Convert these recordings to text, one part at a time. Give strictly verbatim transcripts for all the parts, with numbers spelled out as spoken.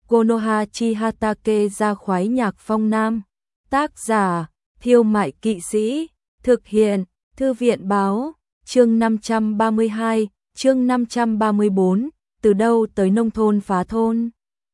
Konoha Chihatake ra khoái nhạc phong nam. Tác giả, Thiêu Mại Kỵ Sĩ. Thực hiện, Thư viện báo. Chương năm trăm ba mươi hai, chương năm trăm ba mươi bốn, từ đâu tới nông thôn phá thôn.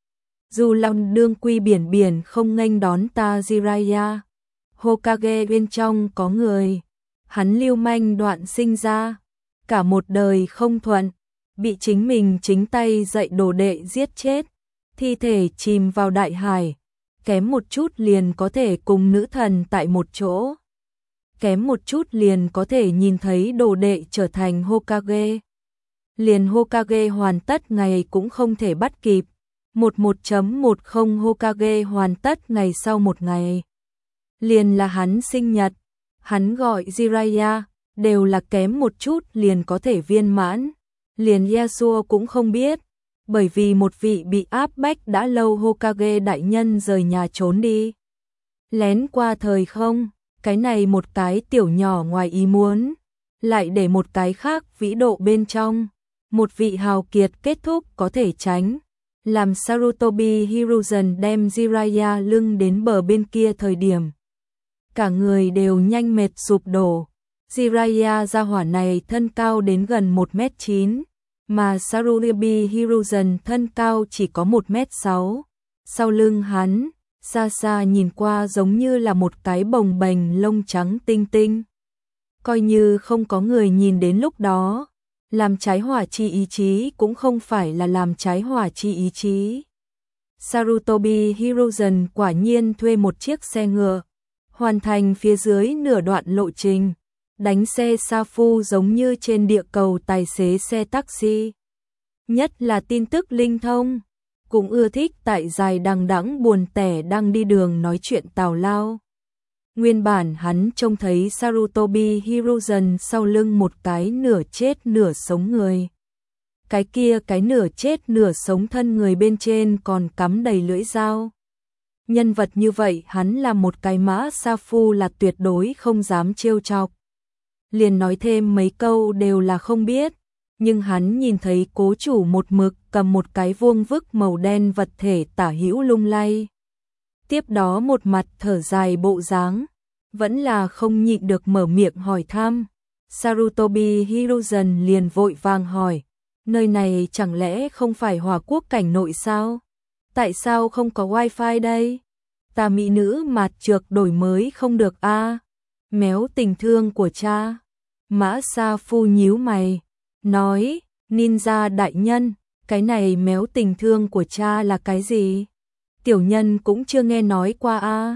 Dù lòng đương quy biển biển không nghênh đón ta Jiraiya. Hokage bên trong có người. Hắn lưu manh đoạn sinh ra. Cả một đời không thuận. Bị chính mình chính tay dạy đồ đệ giết chết. Thi thể chìm vào đại hải. Kém một chút liền có thể cùng nữ thần tại một chỗ. Kém một chút liền có thể nhìn thấy đồ đệ trở thành Hokage. Liền Hokage hoàn tất ngày cũng không thể bắt kịp. mười một chấm mười Hokage hoàn tất ngày sau một ngày. Liền là hắn sinh nhật. Hắn gọi Jiraiya, đều là kém một chút liền có thể viên mãn. Liền Yasuo cũng không biết. Bởi vì một vị bị áp bách đã lâu Hokage đại nhân rời nhà trốn đi. Lén qua thời không, cái này một cái tiểu nhỏ ngoài ý muốn. Lại để một cái khác vĩ độ bên trong. Một vị hào kiệt kết thúc có thể tránh. Làm Sarutobi Hiruzen đem Jiraiya lưng đến bờ bên kia thời điểm. Cả người đều nhanh mệt sụp đổ. Jiraiya gia hỏa này thân cao đến gần một mét chín. Mà Sarutobi Hiruzen thân cao chỉ có một mét sáu. Sau lưng hắn, xa xa nhìn qua giống như là một cái bồng bềnh lông trắng tinh tinh. Coi như không có người nhìn đến lúc đó, làm trái hỏa chi ý chí cũng không phải là làm trái hỏa chi ý chí. Sarutobi Hiruzen quả nhiên thuê một chiếc xe ngựa, hoàn thành phía dưới nửa đoạn lộ trình. Đánh xe Safu giống như trên địa cầu tài xế xe taxi. Nhất là tin tức linh thông, cũng ưa thích tại dài đằng đẵng buồn tẻ đang đi đường nói chuyện tào lao. Nguyên bản hắn trông thấy Sarutobi Hiruzen sau lưng một cái nửa chết nửa sống người. Cái kia cái nửa chết nửa sống thân người bên trên còn cắm đầy lưỡi dao. Nhân vật như vậy hắn là một cái mã Safu là tuyệt đối không dám trêu chọc. Liền nói thêm mấy câu đều là không biết, nhưng hắn nhìn thấy cố chủ một mực cầm một cái vuông vức màu đen vật thể tả hữu lung lay. Tiếp đó một mặt thở dài bộ dáng, vẫn là không nhịn được mở miệng hỏi thăm. Sarutobi Hiruzen liền vội vàng hỏi, nơi này chẳng lẽ không phải Hỏa Quốc cảnh nội sao? Tại sao không có wifi đây? Ta mỹ nữ mặt trược đổi mới không được a à? Méo tình thương của cha. Mã Sa Phu nhíu mày, nói, ninja đại nhân, cái này méo tình thương của cha là cái gì? Tiểu nhân cũng chưa nghe nói qua a à?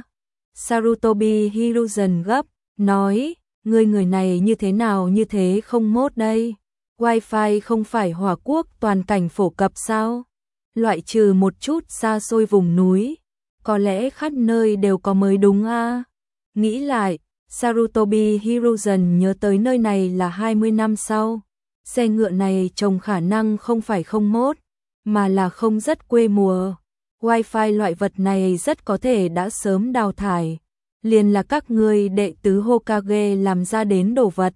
Sarutobi Hiruzen gấp, nói, ngươi người này như thế nào như thế không mốt đây? Wifi không phải Hỏa Quốc toàn cảnh phổ cập sao? Loại trừ một chút xa xôi vùng núi, có lẽ khắp nơi đều có mới đúng a à? Nghĩ lại, Sarutobi Hiruzen nhớ tới nơi này là hai mươi năm sau. Xe ngựa này trông khả năng không phải không mốt, mà là không rất quê mùa. Wifi loại vật này rất có thể đã sớm đào thải. Liền là các ngươi đệ tứ Hokage làm ra đến đồ vật.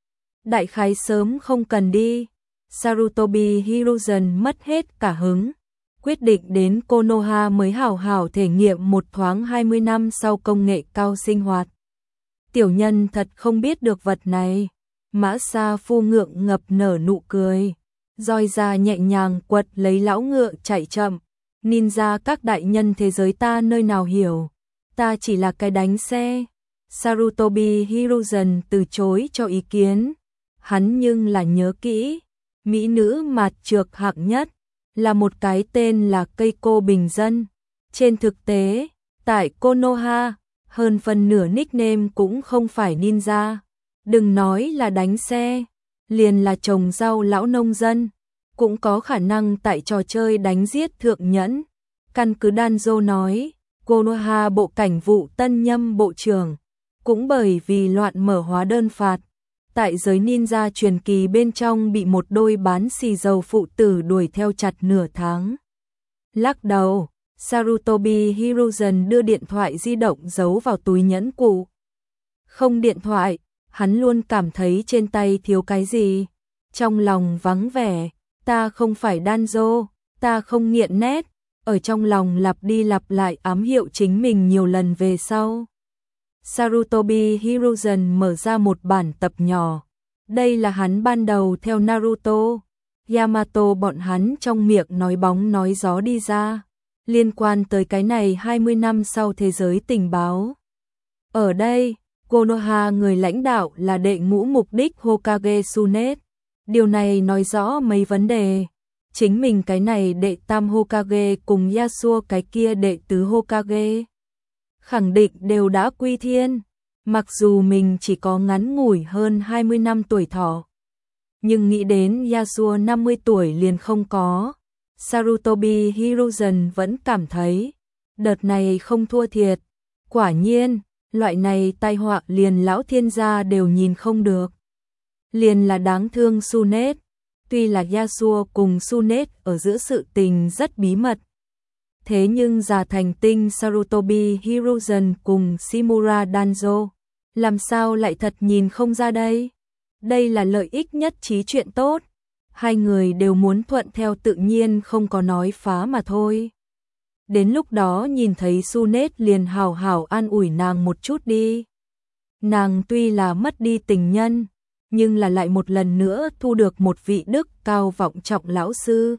Đại khái sớm không cần đi. Sarutobi Hiruzen mất hết cả hứng. Quyết định đến Konoha mới hảo hảo thể nghiệm một thoáng hai mươi năm sau công nghệ cao sinh hoạt. Tiểu nhân thật không biết được vật này. Mã Sa Phu ngượng ngập nở nụ cười. Roi ra nhẹ nhàng quật lấy lão ngựa chạy chậm. Ninja các đại nhân thế giới ta nơi nào hiểu. Ta chỉ là cái đánh xe. Sarutobi Hiruzen từ chối cho ý kiến. Hắn nhưng là nhớ kỹ. Mỹ nữ mặt trược hạng nhất. Là một cái tên là Keiko bình dân. Trên thực tế, tại Konoha, hơn phần nửa nickname cũng không phải ninja. Đừng nói là đánh xe, liền là trồng rau lão nông dân, cũng có khả năng tại trò chơi đánh giết thượng nhẫn. Căn cứ Danzo nói, Konoha bộ cảnh vụ tân nhâm bộ trưởng, cũng bởi vì loạn mở hóa đơn phạt, tại giới ninja truyền kỳ bên trong bị một đôi bán xì dầu phụ tử đuổi theo chặt nửa tháng. Lắc đầu, Sarutobi Hiruzen đưa điện thoại di động giấu vào túi nhẫn cụ. Không điện thoại, hắn luôn cảm thấy trên tay thiếu cái gì. Trong lòng vắng vẻ, ta không phải Danzo, ta không nghiện nét, ở trong lòng lặp đi lặp lại ám hiệu chính mình nhiều lần về sau. Sarutobi Hiruzen mở ra một bản tập nhỏ. Đây là hắn ban đầu theo Naruto, Yamato bọn hắn trong miệng nói bóng nói gió đi ra, liên quan tới cái này hai mươi năm sau thế giới tình báo. Ở đây, Konoha người lãnh đạo là đệ ngũ mục đích Hokage Tsunade. Điều này nói rõ mấy vấn đề. Chính mình cái này đệ tam Hokage cùng Yasuo cái kia đệ tứ Hokage khẳng định đều đã quy thiên. Mặc dù mình chỉ có ngắn ngủi hơn hai mươi năm tuổi thọ, nhưng nghĩ đến Yasuo năm mươi tuổi liền không có, Sarutobi Hiruzen vẫn cảm thấy đợt này không thua thiệt. Quả nhiên, loại này tai họa liền lão thiên gia đều nhìn không được. Liền là đáng thương Tsunade. Tuy là Yasuo cùng Tsunade ở giữa sự tình rất bí mật, thế nhưng già thành tinh Sarutobi Hiruzen cùng Shimura Danzo làm sao lại thật nhìn không ra đây? Đây là lợi ích nhất trí chuyện tốt. Hai người đều muốn thuận theo tự nhiên, không có nói phá mà thôi. Đến lúc đó nhìn thấy Tsunade liền hào hào an ủi nàng một chút đi. Nàng tuy là mất đi tình nhân, nhưng là lại một lần nữa thu được một vị đức cao vọng trọng lão sư.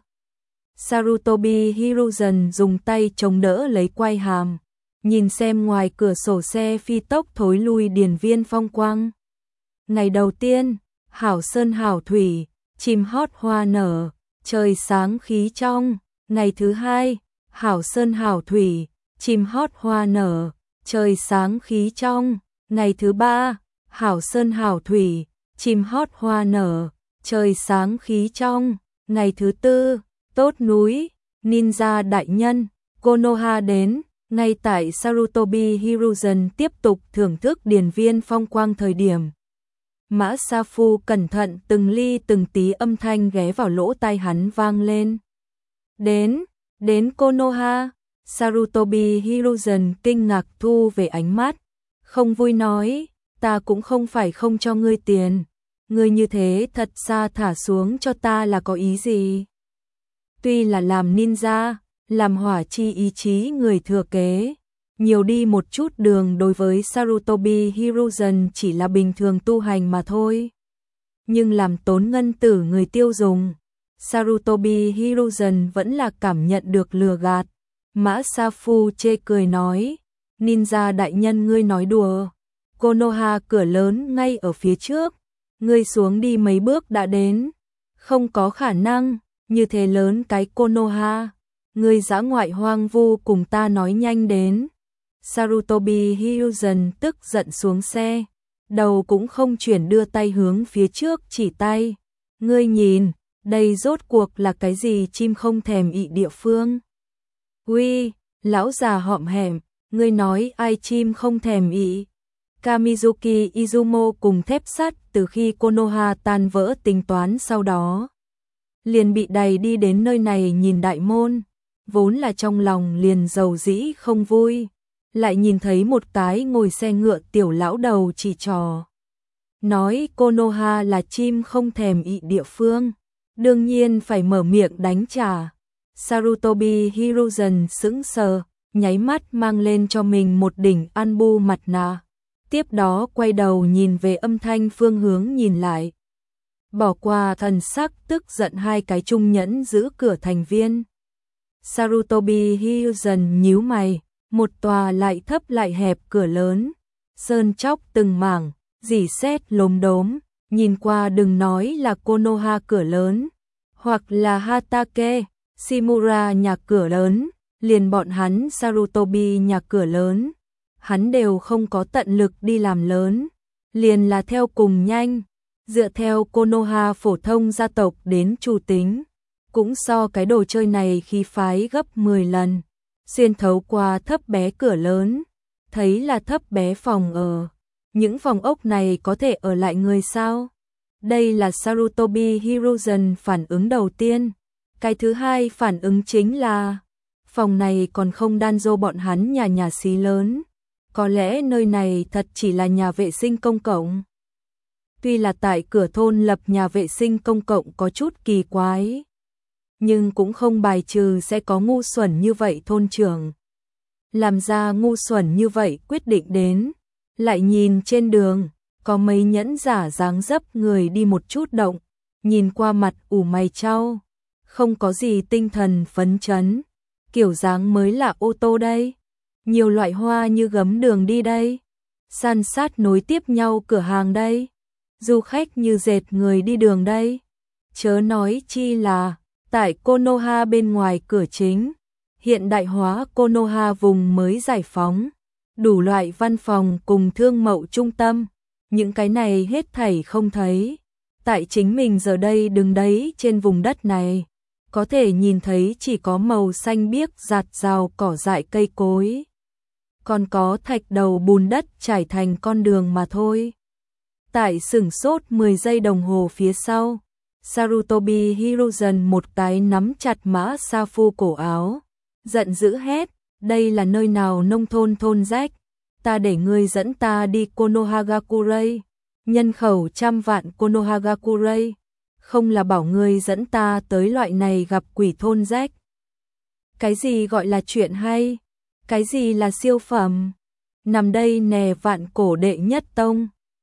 Sarutobi Hiruzen dùng tay chống đỡ lấy quai hàm, nhìn xem ngoài cửa sổ xe phi tốc thối lui điền viên phong quang. Ngày đầu tiên, hảo sơn hảo thủy, chim hót hoa nở, trời sáng khí trong. Ngày thứ hai, hảo sơn hảo thủy, chim hót hoa nở, trời sáng khí trong. Ngày thứ ba, hảo sơn hảo thủy, chim hót hoa nở, trời sáng khí trong. Ngày thứ tư, tốt núi, ninja đại nhân, Konoha đến. Ngay tại Sarutobi Hiruzen tiếp tục thưởng thức điền viên phong quang thời điểm, Mã Safu cẩn thận từng ly từng tí âm thanh ghé vào lỗ tai hắn vang lên. Đến, đến Konoha. Sarutobi Hiruzen kinh ngạc thu về ánh mắt, không vui nói, ta cũng không phải không cho ngươi tiền, ngươi như thế thật xa thả xuống cho ta là có ý gì? Tuy là làm ninja, làm hỏa chi ý chí người thừa kế, nhiều đi một chút đường đối với Sarutobi Hiruzen chỉ là bình thường tu hành mà thôi. Nhưng làm tốn ngân tử người tiêu dùng, Sarutobi Hiruzen vẫn là cảm nhận được lừa gạt. Mã Safu chê cười nói, ninja đại nhân ngươi nói đùa, Konoha cửa lớn ngay ở phía trước, ngươi xuống đi mấy bước đã đến, không có khả năng, như thế lớn cái Konoha, ngươi dã ngoại hoang vu cùng ta nói nhanh đến. Sarutobi Hiruzen tức giận xuống xe, đầu cũng không chuyển đưa tay hướng phía trước chỉ tay, ngươi nhìn, đây rốt cuộc là cái gì chim không thèm ị địa phương? Uy, lão già hõm hẻm, ngươi nói ai chim không thèm ị? Kamizuki Izumo cùng thép sắt từ khi Konoha tan vỡ tính toán sau đó, liền bị đày đi đến nơi này nhìn đại môn, vốn là trong lòng liền dầu dĩ không vui, lại nhìn thấy một cái ngồi xe ngựa tiểu lão đầu chỉ trò. Nói Konoha là chim không thèm ị địa phương, đương nhiên phải mở miệng đánh trả. Sarutobi Hiruzen sững sờ, nháy mắt mang lên cho mình một đỉnh anbu mặt nạ. Tiếp đó quay đầu nhìn về âm thanh phương hướng nhìn lại. Bỏ qua thần sắc tức giận hai cái trung nhẫn giữ cửa thành viên. Sarutobi Hiruzen nhíu mày, một tòa lại thấp lại hẹp cửa lớn, sơn chóc từng mảng, rỉ sét lốm đốm, nhìn qua đừng nói là Konoha cửa lớn, hoặc là Hatake, Shimura nhà cửa lớn, liền bọn hắn Sarutobi nhà cửa lớn, hắn đều không có tận lực đi làm lớn, liền là theo cùng nhanh, dựa theo Konoha phổ thông gia tộc đến chủ tính, cũng so cái đồ chơi này khí phái gấp mười lần, xuyên thấu qua thấp bé cửa lớn, thấy là thấp bé phòng ở, những phòng ốc này có thể ở lại người sao? Đây là Sarutobi Hiruzen phản ứng đầu tiên. Cái thứ hai phản ứng chính là phòng này còn không Danzo bọn hắn nhà nhà xí lớn, có lẽ nơi này thật chỉ là nhà vệ sinh công cộng. Tuy là tại cửa thôn lập nhà vệ sinh công cộng có chút kỳ quái, nhưng cũng không bài trừ sẽ có ngu xuẩn như vậy thôn trưởng. Làm ra ngu xuẩn như vậy quyết định đến, lại nhìn trên đường, có mấy nhẫn giả dáng dấp người đi một chút động, nhìn qua mặt ủ mày chau, không có gì tinh thần phấn chấn, kiểu dáng mới là ô tô đây, nhiều loại hoa như gấm đường đi đây, san sát nối tiếp nhau cửa hàng đây, du khách như dệt người đi đường đây, chớ nói chi là tại Konoha bên ngoài cửa chính, hiện đại hóa Konoha vùng mới giải phóng, đủ loại văn phòng cùng thương mậu trung tâm, những cái này hết thảy không thấy. Tại chính mình giờ đây đứng đấy trên vùng đất này, có thể nhìn thấy chỉ có màu xanh biếc rạt rào cỏ dại cây cối. Còn có thạch đầu bùn đất trải thành con đường mà thôi. Tại sửng sốt mười giây đồng hồ phía sau, Sarutobi Hiruzen một cái nắm chặt Mã Safu cổ áo, giận dữ hét, đây là nơi nào nông thôn thôn rách, ta để ngươi dẫn ta đi Konohagakure, nhân khẩu trăm vạn Konohagakure, không là bảo ngươi dẫn ta tới loại này gặp quỷ thôn rách. Cái gì gọi là chuyện hay, cái gì là siêu phẩm, nằm đây nè vạn cổ đệ nhất tông,